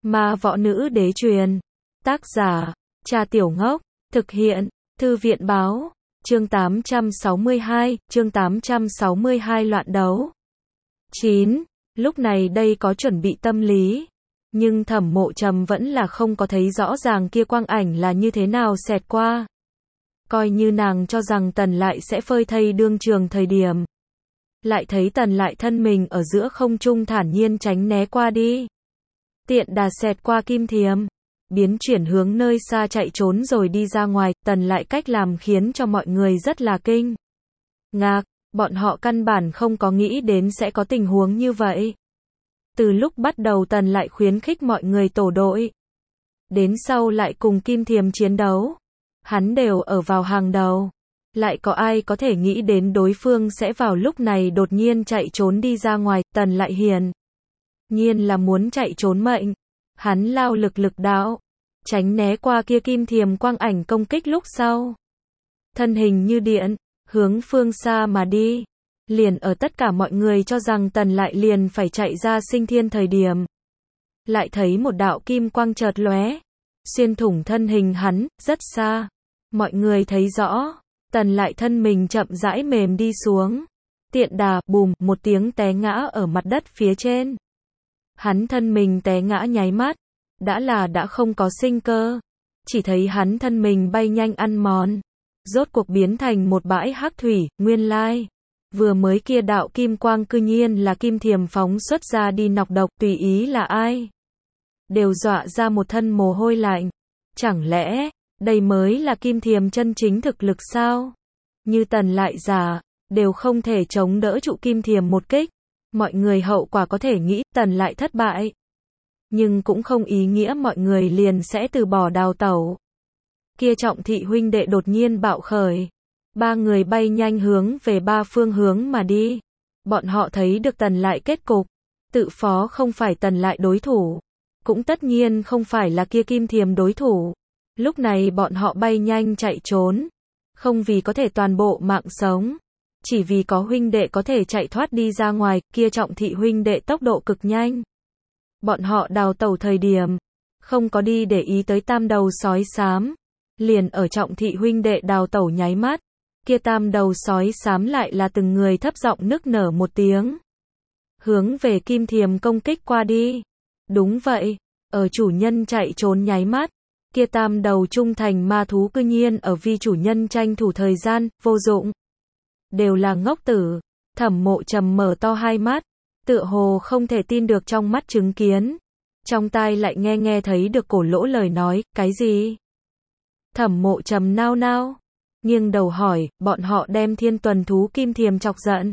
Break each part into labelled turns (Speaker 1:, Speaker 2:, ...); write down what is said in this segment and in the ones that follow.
Speaker 1: Ma Võ Nữ Đế truyền. Tác giả, Cha Tiểu Ngốc. Thực hiện, Thư viện Báo. Chương 862 loạn đấu. 9. Lúc này đây có chuẩn bị tâm lý. Nhưng Thẩm Mộ Trầm vẫn là không có thấy rõ ràng kia quang ảnh là như thế nào xẹt qua. Coi như nàng cho rằng Tần Lại sẽ phơi thây đương trường thời điểm. Lại thấy Tần Lại thân mình ở giữa không trung thản nhiên tránh né qua đi. Tiện đà xẹt qua kim thiềm. Biến chuyển hướng nơi xa chạy trốn rồi đi ra ngoài. Tần Lại cách làm khiến cho mọi người rất là kinh ngạc. Bọn họ căn bản không có nghĩ đến sẽ có tình huống như vậy. Từ lúc bắt đầu Tần Lại khuyến khích mọi người tổ đội. Đến sau lại cùng kim thiềm chiến đấu. Hắn đều ở vào hàng đầu. Lại có ai có thể nghĩ đến đối phương sẽ vào lúc này đột nhiên chạy trốn đi ra ngoài. Tần Lại hiển nhiên là muốn chạy trốn mệnh. Hắn lao lực đạo. Tránh né qua kia kim thiềm quang ảnh công kích lúc sau. Thân hình như điện. Hướng phương xa mà đi. Liền ở tất cả mọi người cho rằng Tần Lại liền phải chạy ra sinh thiên thời điểm. Lại thấy một đạo kim quang chợt lóe. Xuyên thủng thân hình hắn, rất xa. Mọi người thấy rõ. Tần Lại thân mình chậm rãi mềm đi xuống. Tiện đà, bùm, một tiếng té ngã ở mặt đất phía trên. Hắn thân mình té ngã nháy mắt. Đã không có sinh cơ. Chỉ thấy hắn thân mình bay nhanh ăn mòn. Rốt cuộc biến thành một bãi hắc thủy, nguyên lai. Vừa mới kia đạo kim quang cư nhiên là kim thiềm phóng xuất ra đi nọc độc, tùy ý là ai. Đều dọa ra một thân mồ hôi lạnh. Chẳng lẽ, đây mới là kim thiềm chân chính thực lực sao? Như Tần Lại giả, đều không thể chống đỡ trụ kim thiềm một kích. Mọi người hậu quả có thể nghĩ Tần Lại thất bại. Nhưng cũng không ý nghĩa mọi người liền sẽ từ bỏ đào tẩu. Kia Trọng Thị huynh đệ đột nhiên bạo khởi. Ba người bay nhanh hướng về ba phương hướng mà đi. Bọn họ thấy được Tần Lại kết cục. Tự phó không phải Tần Lại đối thủ. Cũng tất nhiên không phải là kia kim thiềm đối thủ. Lúc này bọn họ bay nhanh chạy trốn. Không vì có thể toàn bộ mạng sống. Chỉ vì có huynh đệ có thể chạy thoát đi ra ngoài. Kia Trọng Thị huynh đệ tốc độ cực nhanh. Bọn họ đào tẩu thời điểm. Không có đi để ý tới tam đầu sói xám. Liền ở Trọng Thị huynh đệ đào tẩu nháy mắt. Kia tam đầu sói xám lại là từng người thấp giọng nức nở một tiếng. Hướng về kim thiềm công kích qua đi. Đúng vậy. Ở chủ nhân chạy trốn nháy mắt. Kia tam đầu trung thành ma thú cư nhiên ở vì chủ nhân tranh thủ thời gian, vô dụng. Đều là ngốc tử. Thẩm Mộ Trầm mở to hai mắt. Tựa hồ không thể tin được trong mắt chứng kiến. Trong tai lại nghe thấy được Cổ Lỗ lời nói, cái gì? Thẩm Mộ Trầm nao nao. Nghiêng đầu hỏi, bọn họ đem thiên tuần thú kim thiềm chọc giận.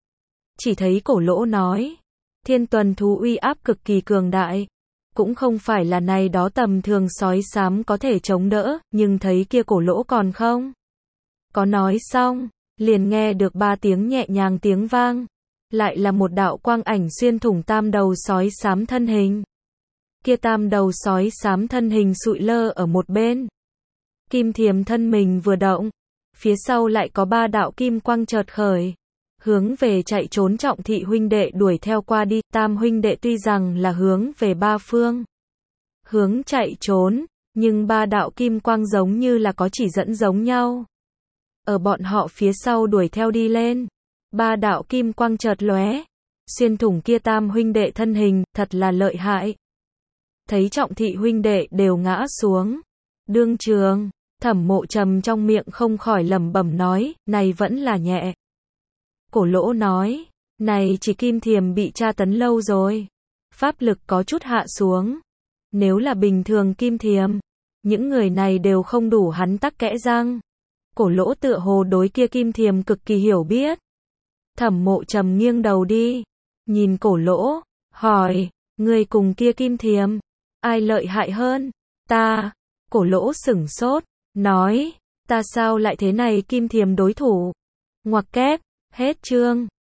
Speaker 1: Chỉ thấy Cổ Lỗ nói. Thiên tuần thú uy áp cực kỳ cường đại. Cũng không phải là này đó tầm thường sói xám có thể chống đỡ, nhưng thấy kia Cổ Lỗ còn không. Có nói xong, liền nghe được ba tiếng nhẹ nhàng tiếng vang. Lại là một đạo quang ảnh xuyên thủng tam đầu sói xám thân hình. Kia tam đầu sói xám thân hình sụi lơ ở một bên. Kim thiềm thân mình vừa động. Phía sau lại có ba đạo kim quang chợt khởi. Hướng về chạy trốn Trọng Thị huynh đệ đuổi theo qua đi. Tam huynh đệ tuy rằng là hướng về ba phương hướng chạy trốn. Nhưng ba đạo kim quang giống như là có chỉ dẫn giống nhau. Ở bọn họ phía sau đuổi theo đi lên. Ba đạo kim quang chợt lóe. Xuyên thủng kia tam huynh đệ thân hình, thật là lợi hại. Thấy Trọng Thị huynh đệ đều ngã xuống. Đương trường, Thẩm Mộ Trầm trong miệng không khỏi lẩm bẩm nói, này vẫn là nhẹ. Cổ Lỗ nói, này chỉ kim thiềm bị tra tấn lâu rồi. Pháp lực có chút hạ xuống. Nếu là bình thường kim thiềm, những người này đều không đủ hắn tắc kẽ răng. Cổ Lỗ tựa hồ đối kia kim thiềm cực kỳ hiểu biết. Thẩm Mộ Trầm nghiêng đầu đi. Nhìn Cổ Lỗ, hỏi, người cùng kia kim thiềm, ai lợi hại hơn? Ta. Cổ Lỗ sửng sốt, nói, ta sao lại thế này kim thiềm đối thủ? Ngoặc kép, hết chương.